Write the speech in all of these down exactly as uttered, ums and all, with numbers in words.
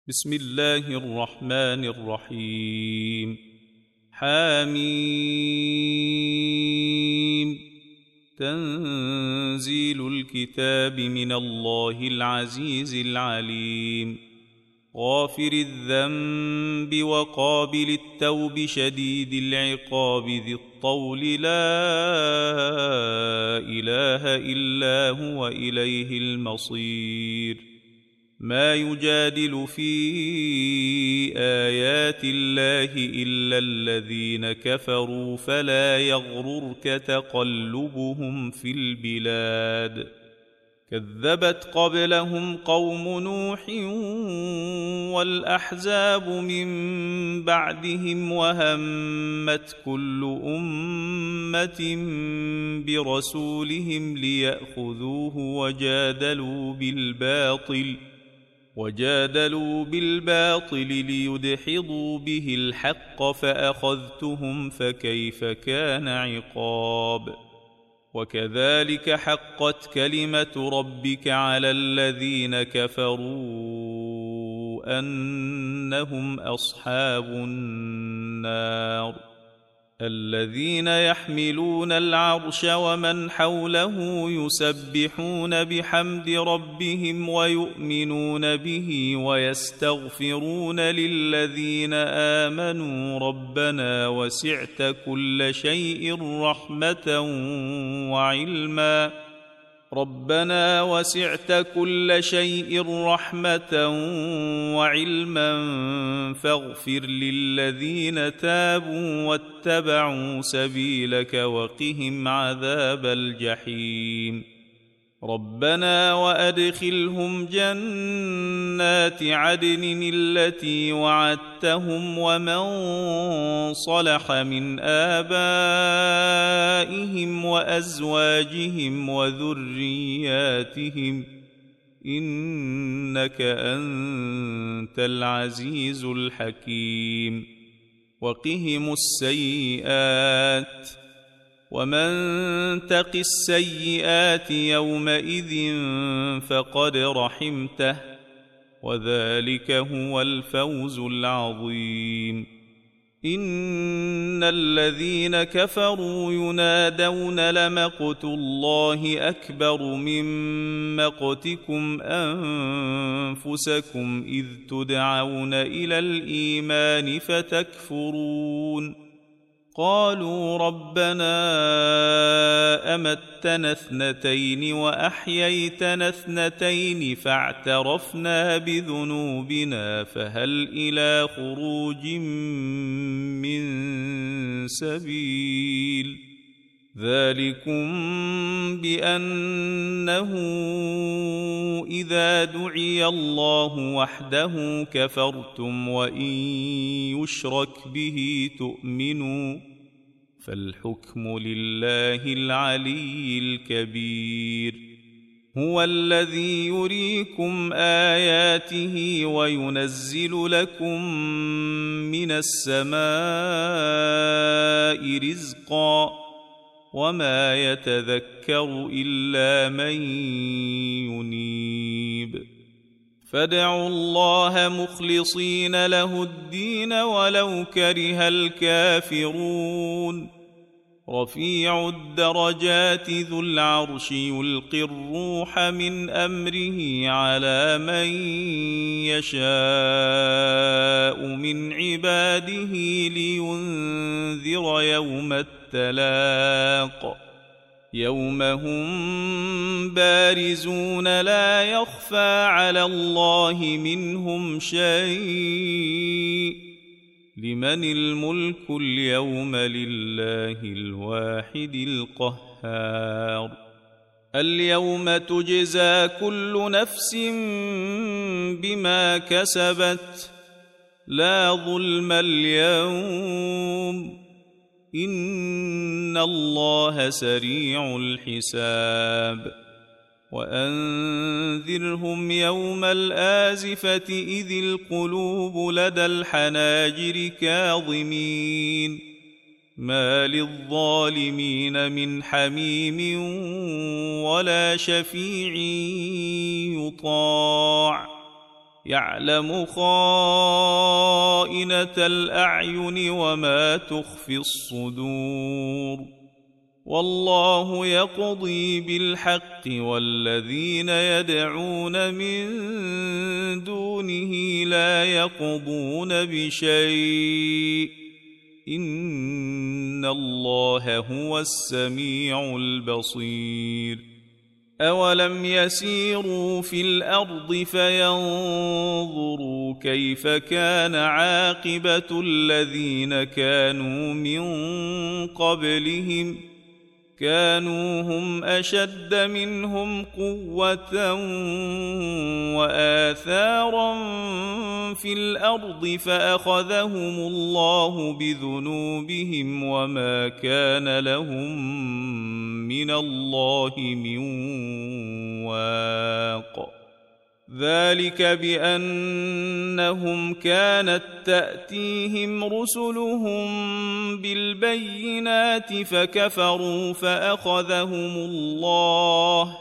بسم الله الرحمن الرحيم. حميم. تنزيل الكتاب من الله العزيز العليم. غافر الذنب وقابل التوب شديد العقاب ذي الطول لا إله إلا هو إليه المصير. ما يجادل في آيات الله إلا الذين كفروا فلا يغررك تقلبهم في البلاد. كذبت قبلهم قوم نوح والأحزاب من بعدهم وهمت كل أمة برسولهم ليأخذوه وجادلوا بالباطل وجادلوا بالباطل ليدحضوا به الحق فأخذتهم فكيف كان عقاب. وكذلك حقت كلمة ربك على الذين كفروا أنهم أصحاب النار. الذين يحملون العرش ومن حوله يسبحون بحمد ربهم ويؤمنون به ويستغفرون للذين آمنوا ربنا وسعت كل شيء رحمة وعلما ربنا وسعت كل شيء رحمة وعلما فاغفر للذين تابوا واتبعوا سبيلك وقهم عذاب الجحيم. ربنا وأدخلهم جنات عدن التي وعدتهم ومن صلح من آبائهم وأزواجهم وذرياتهم إنك أنت العزيز الحكيم. وقهم السيئات ومن تق السيئات يومئذ فقد رحمته وذلك هو الفوز العظيم. إن الذين كفروا ينادون لمقت الله أكبر من مقتكم أنفسكم إذ تدعون إلى الإيمان فتكفرون. قالوا ربنا أمتنا اثنتين وأحييتنا اثنتين فاعترفنا بذنوبنا فهل إلى خروج من سبيل. ذلكم بأنه إذا دعي الله وحده كفرتم وإن يشرك به تؤمنوا فالحكم لله العلي الكبير. هو الذي يريكم آياته وينزل لكم من السماء رزقا وما يتذكر إلا من ينيب. فادعوا الله مخلصين له الدين ولو كره الكافرون. رفيع الدرجات ذو العرش يلقي الروح من أمره على من يشاء من عباده لينذر يوم التلاق يوم هم بارزون لا يخفى على الله منهم شيء. لمن الملك اليوم لله الواحد القهار. اليوم تجزى كل نفس بما كسبت لا ظلم اليوم إن الله سريع الحساب. وأنذرهم يوم الآزفة إذ القلوب لدى الحناجر كاظمين ما للظالمين من حميم ولا شفيع يطاع يعلم خائنة الأعين وما تخفي الصدور والله يقضي بالحق والذين يدعون من دونه لا يقضون بشيء إن الله هو السميع البصير أولم يسيروا في الأرض فينظروا كيف كان عاقبة الذين كانوا من قبلهم كانوا هم أشد منهم قوة وآثارا في الأرض فأخذهم الله بذنوبهم وما كان لهم من الله من واق ذلك بأنهم كانت تأتيهم رسلهم بالبينات فكفروا فأخذهم الله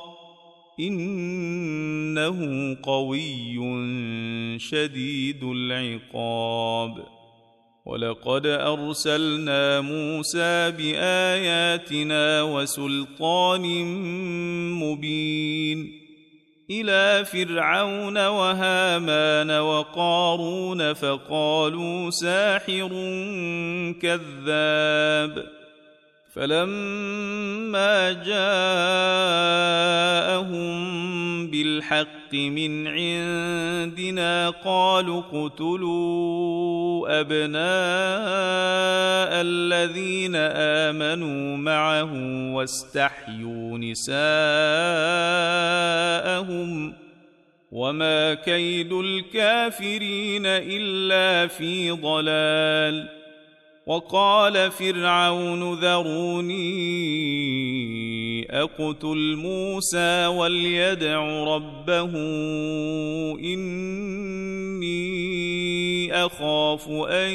إنه قوي شديد العقاب ولقد أرسلنا موسى بآياتنا وسلطان مبين إلى فرعون وهامان وقارون فقالوا ساحر كذاب فلما جاءهم بالحق من عندنا قالوا اقتلوا أبناء الذين آمنوا معه واستحيوا نساءهم وما كيد الكافرين إلا في ضلال وقال فرعون ذروني أقتل موسى وليدع ربه إني أخاف أن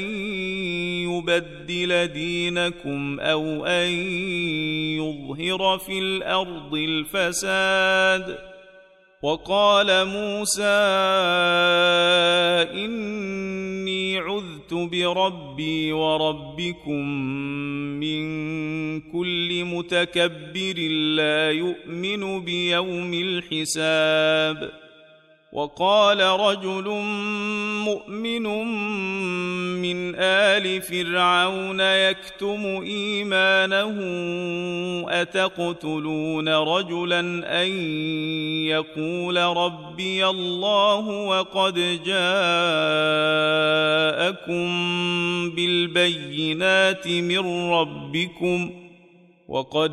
يبدل دينكم أو أن يظهر في الأرض الفساد وقال موسى إني عذت بربي وربكم من كل متكبر لا يؤمن بيوم الحساب وقال رجل مؤمن من آل فرعون يكتم إيمانه أتقتلون رجلا أن يقول ربي الله وقد جاءكم بالبينات من ربكم وقد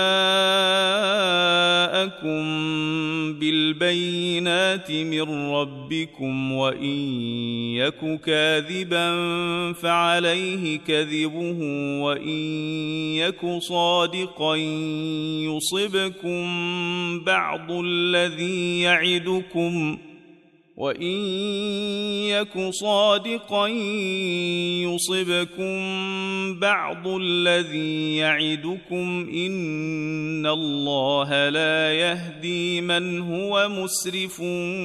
جاءكم بالبينات من ربكم وإن يك كاذبا فعليه كذبه وإن يك صادقا يصبكم بعض الذي يعدكم وإن يك صادقا يصبكم بعض الذي يعدكم إن الله لا يهدي من هو مسرف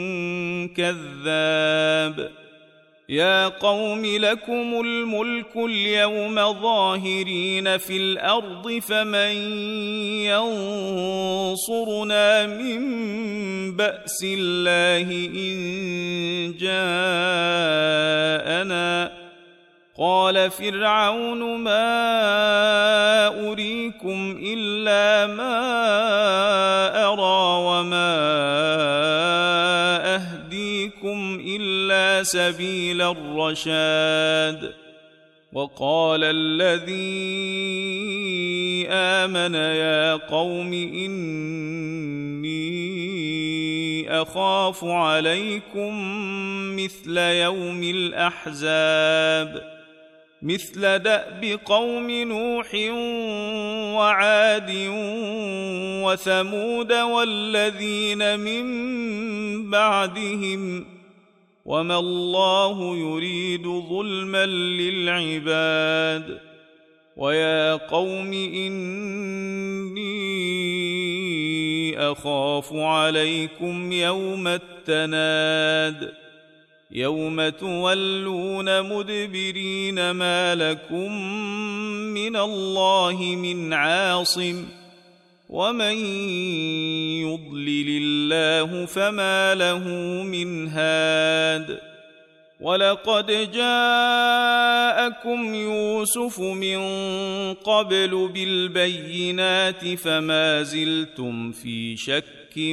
كذاب يا قوم لكم الملك اليوم ظاهرين في الأرض فمن ينصرنا من بأس الله إن جاءنا قال فرعون ما أريكم إلا ما أرى وما أهديكم إلا سبيل الرشاد وقال الذي آمن يا قوم إني أخاف عليكم مثل يوم الأحزاب مثل دأب قوم نوح وعاد وثمود والذين من بعدهم وما الله يريد ظلما للعباد ويا قوم إني أخاف عليكم يوم التناد يوم تولون مدبرين ما لكم من الله من عاصم ومن يضلل الله فما له من هاد ولقد جاءكم يوسف من قبل بالبينات فما زلتم في شك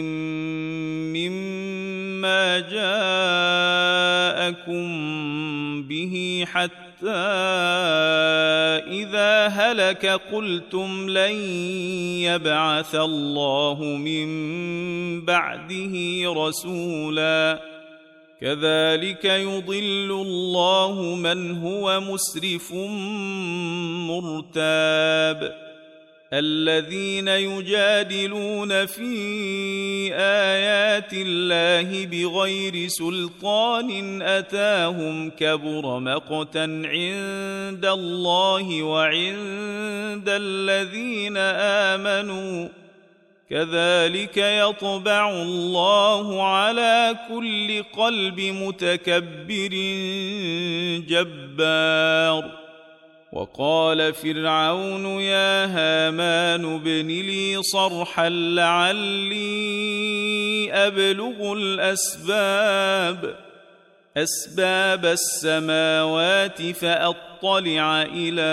مما جاءكم به حتى إذا هلك قلتم لن يبعث الله من بعده رسولا كذلك يضل الله من هو مسرف مرتاب الذين يجادلون في آيات الله بغير سلطان أتاهم كبر مقتا عند الله وعند الذين آمنوا كذلك يطبع الله على كل قلب متكبر جبار وقال فرعون يا هامان ابن لي صرحا لعلي أبلغ الأسباب أسباب السماوات فأطلع إلى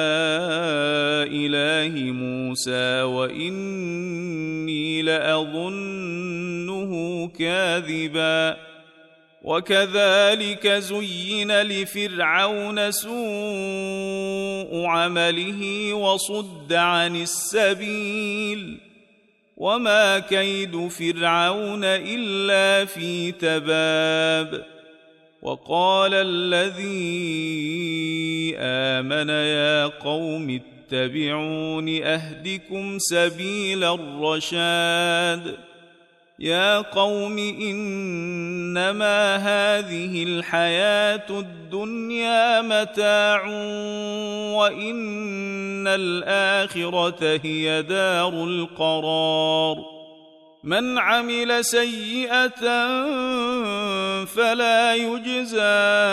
إله موسى وإني لأظنه كاذبا وكذلك زين لفرعون سوء عمله وصد عن السبيل وما كيد فرعون إلا في تباب وقال الذي آمن يا قوم اتبعون أهدكم سبيل الرشاد يا قوم إنما هذه الحياة الدنيا متاع وإن الآخرة هي دار القرار من عمل سيئة فلا يجزى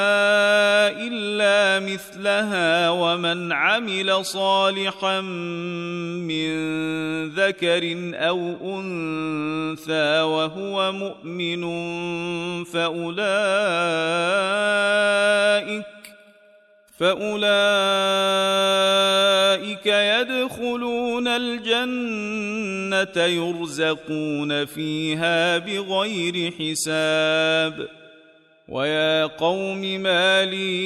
إلا مثلها ومن عمل صالحا من ذكر أو أنثى وهو مؤمن فأولئك فأولئك يدخلون الجنة يرزقون فيها بغير حساب ويا قوم ما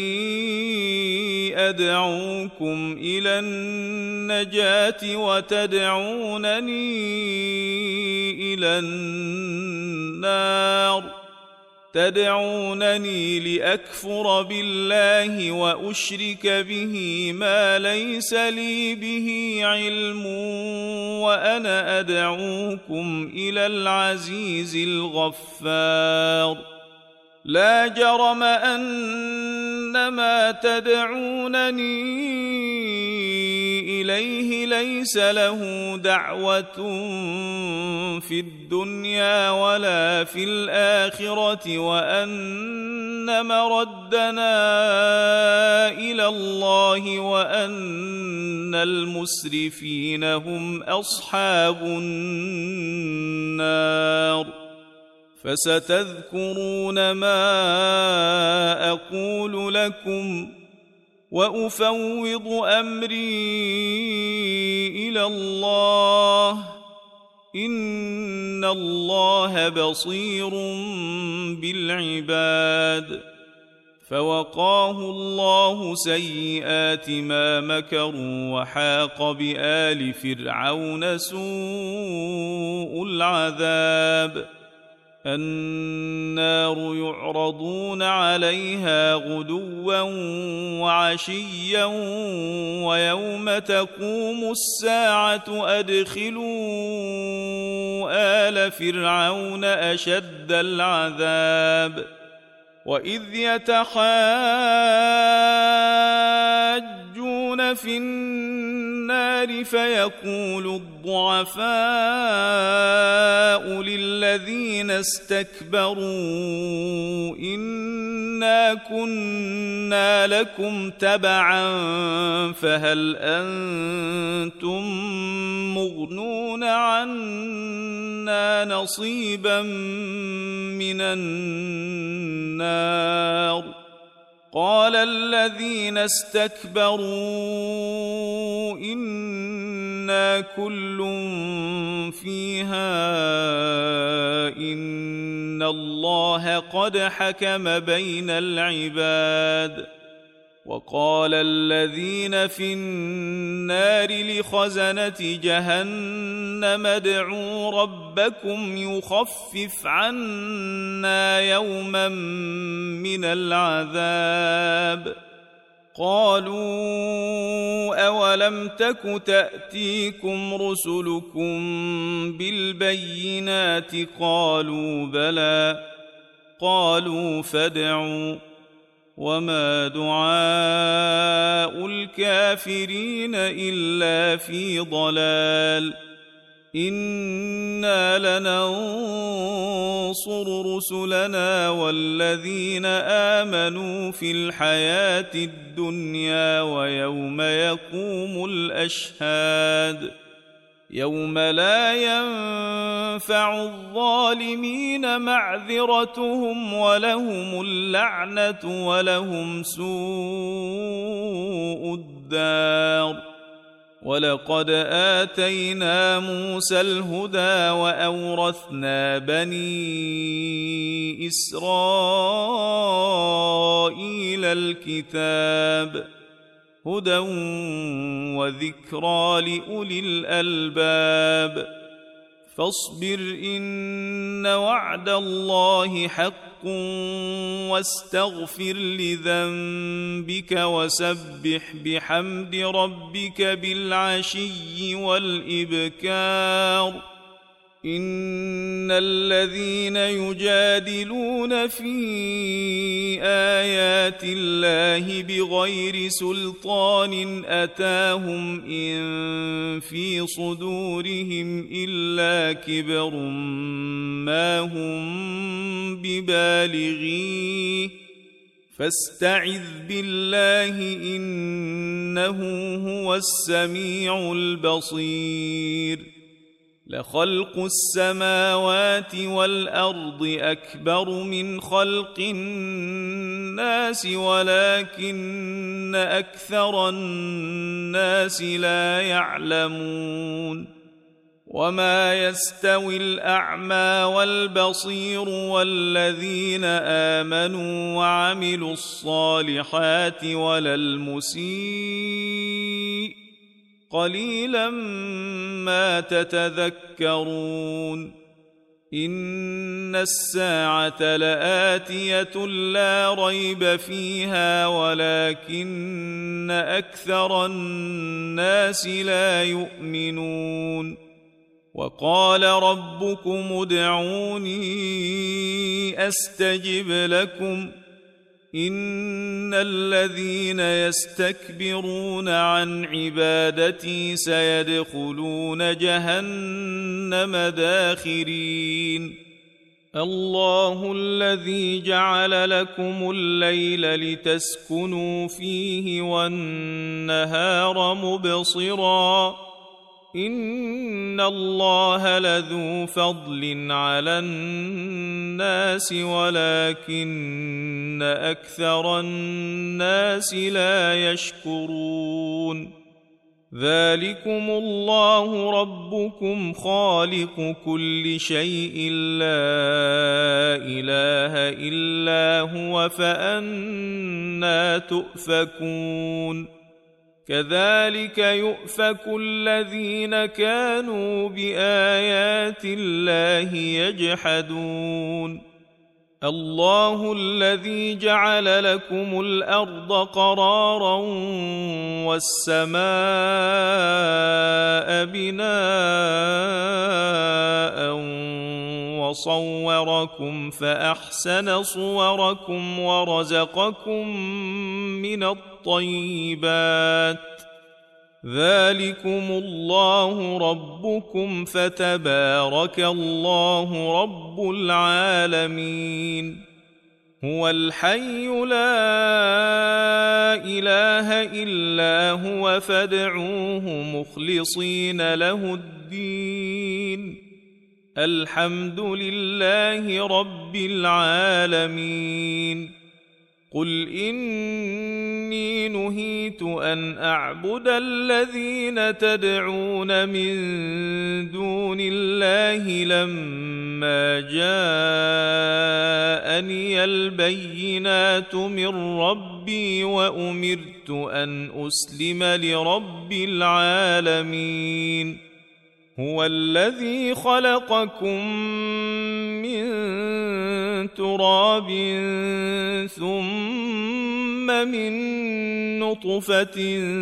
لي أدعوكم إلى النجاة وتدعونني إلى النار تدعونني لأكفر بالله وأشرك به ما ليس لي به علم وأنا أدعوكم إلى العزيز الغفار لا جرم أن ما تدعونني إليه ليس له دعوة في الدنيا ولا في الآخرة وأن مردنا إلى الله وأن المسرفين هم أصحاب النار فستذكرون ما أقول لكم وأفوض أمري إلى الله إن الله بصير بالعباد فوقاه الله سيئات ما مكروا وحاق بآل فرعون سوء العذاب النار يعرضون عليها غدوا وعشيا ويوم تقوم الساعة أدخلوا آل فرعون أشد العذاب وإذ يتحاجون في النار فيقول الضعفاء للذين استكبروا إن إنا كنا لكم تبعا فهل أنتم مغنون عنا نصيبا من النار قال الذين استكبروا إنا كل فيها إن الله قد حكم بين العباد وقال الذين في النار لخزنة جهنم ادعوا ربكم يخفف عنا يوما من العذاب قالوا أولم تك تأتيكم رسلكم بالبينات قالوا بلى قالوا فادعوا وما دعاء الكافرين إلا في ضلال إنا لننصر رسلنا والذين آمنوا في الحياة الدنيا ويوم يقوم الأشهاد يوم لا ينفع الظالمين معذرتهم ولهم اللعنة ولهم سوء الدار ولقد آتينا موسى الهدى وأورثنا بني إسرائيل الكتاب هدى وذكرى لأولي الألباب فاصبر إن وعد الله حق واستغفر لذنبك وسبح بحمد ربك بالعشي والإبكار إن الذين يجادلون في آيات الله بغير سلطان أتاهم إن في صدورهم إلا كبر ما هم ببالغيه فاستعذ بالله إنه هو السميع البصير لخلق السماوات والأرض أكبر من خلق الناس ولكن أكثر الناس لا يعلمون وما يستوي الأعمى والبصير والذين آمنوا وعملوا الصالحات ولا المسيء قليلا ما تتذكرون إن الساعة لآتية لا ريب فيها ولكن أكثر الناس لا يؤمنون وقال ربكم ادعوني أستجب لكم إن الذين يستكبرون عن عبادتي سيدخلون جهنم داخرين الله الذي جعل لكم الليل لتسكنوا فيه والنهار مبصرا إن الله لذو فضل على الناس ولكن أكثر الناس لا يشكرون ذلكم الله ربكم خالق كل شيء لا إله إلا هو فأنى تؤفكون كذلك يؤفك الذين كانوا بآيات الله يجحدون الله الذي جعل لكم الأرض قرارا والسماء بناء وصوركم فأحسن صوركم ورزقكم من الطيبات ذلكم الله ربكم فتبارك الله رب العالمين هو الحي لا إله إلا هو فادعوه مخلصين له الدين الحمد لله رب العالمين قل إني نهيت أن أعبد الذين تدعون من دون الله لما جاءني البينات من ربي وأمرت أن أسلم لرب العالمين هو الذي خلقكم من تراب ثم من نطفة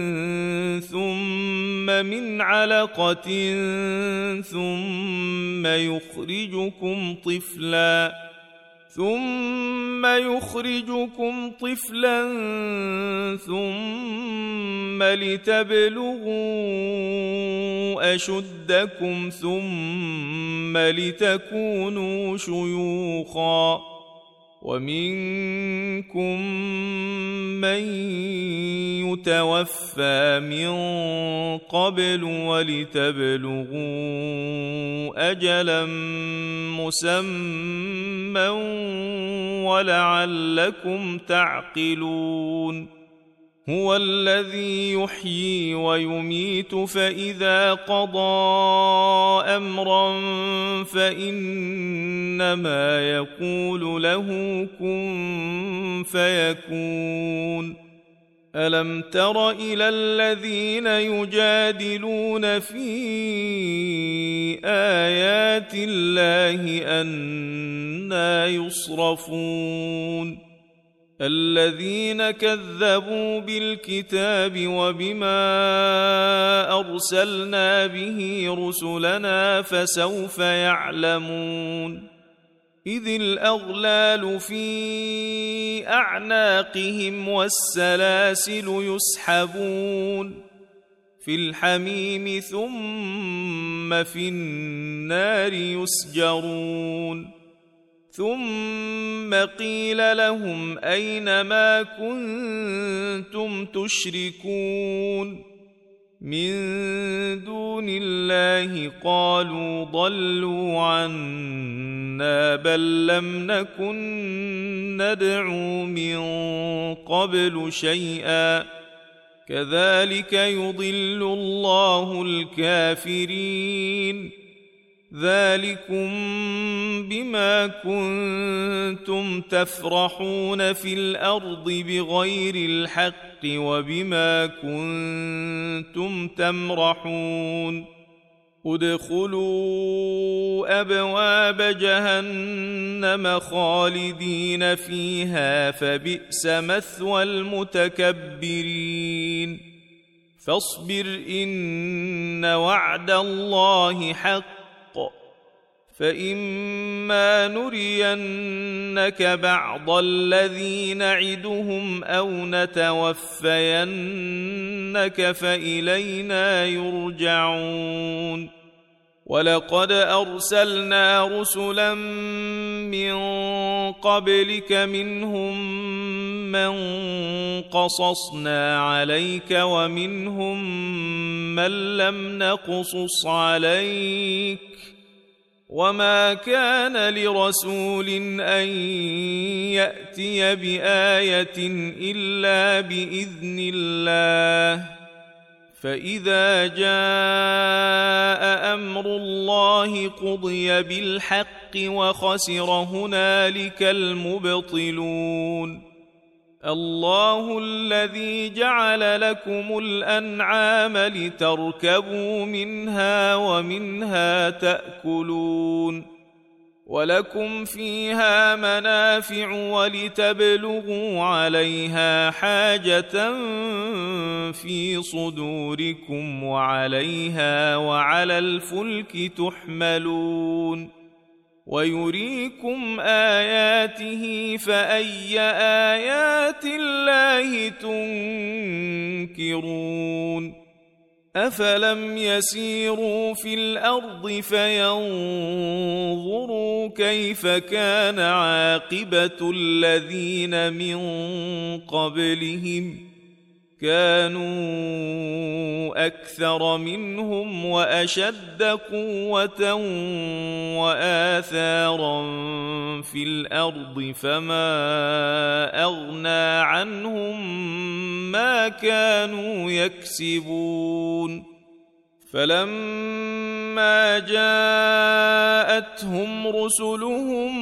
ثم من علقة ثم يخرجكم طفلا ثم يخرجكم طفلا ثم لتبلغوا أشدكم ثم لتكونوا شيوخا ومنكم من يتوفى من قبل ولتبلغوا أجلا مسمى ولعلكم تعقلون هو الذي يحيي ويميت فإذا قضى أمرا فإنما يقول له كن فيكون ألم تر إلى الذين يجادلون في آيات الله أنى يصرفون الذين كذبوا بالكتاب وبما أرسلنا به رسلنا فسوف يعلمون إذ الأغلال في أعناقهم والسلاسل يسحبون في الحميم ثم في النار يسجرون ثم قيل لهم أين ما كنتم تشركون من دون الله قالوا ضلوا عنا بل لم نكن ندعو من قبل شيئا كذلك يضل الله الكافرين ذلكم بما كنتم تفرحون في الأرض بغير الحق وبما كنتم تمرحون ادخلوا أبواب جهنم خالدين فيها فبئس مثوى المتكبرين فاصبر إن وعد الله حق فإما نرينك بعض الذي نعدهم أو نتوفينك فإلينا يرجعون ولقد أرسلنا رسلا من قبلك منهم من قصصنا عليك ومنهم من لم نقصص عليك وما كان لرسول أن يأتي بآية إلا بإذن الله فإذا جاء أمر الله قضي بالحق وخسر هنالك المبطلون الله الذي جعل لكم الأنعام لتركبوا منها ومنها تأكلون ولكم فيها منافع ولتبلغوا عليها حاجة في صدوركم وعليها وعلى الفلك تحملون ويريكم آياته فأي آيات الله تنكرون أفلم يسيروا في الأرض فينظروا كيف كان عاقبة الذين من قبلهم كانوا أكثر منهم وأشد قوة وآثارا في الأرض فما أغنى عنهم ما كانوا يكسبون فلما جاءتهم رسلهم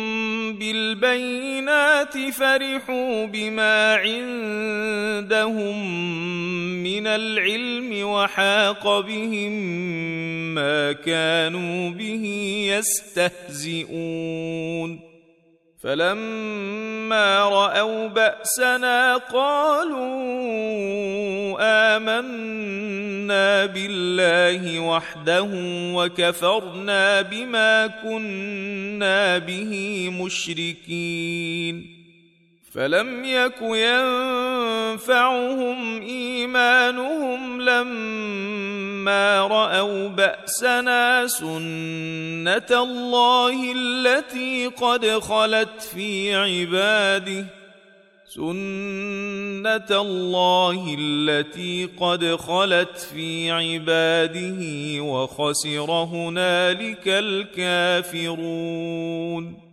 بالبينات فرحوا بما عندهم من العلم وحاق بهم ما كانوا به يستهزئون فلما رأوا بأسنا قالوا آمنا بالله وحده وكفرنا بما كنا به مشركين فلم يك ينفعهم إيمانهم لما رأوا بأسنا سنة الله التي قد خلت في عباده سنة الله التي قد خلت في عباده وخسر هنالك الكافرون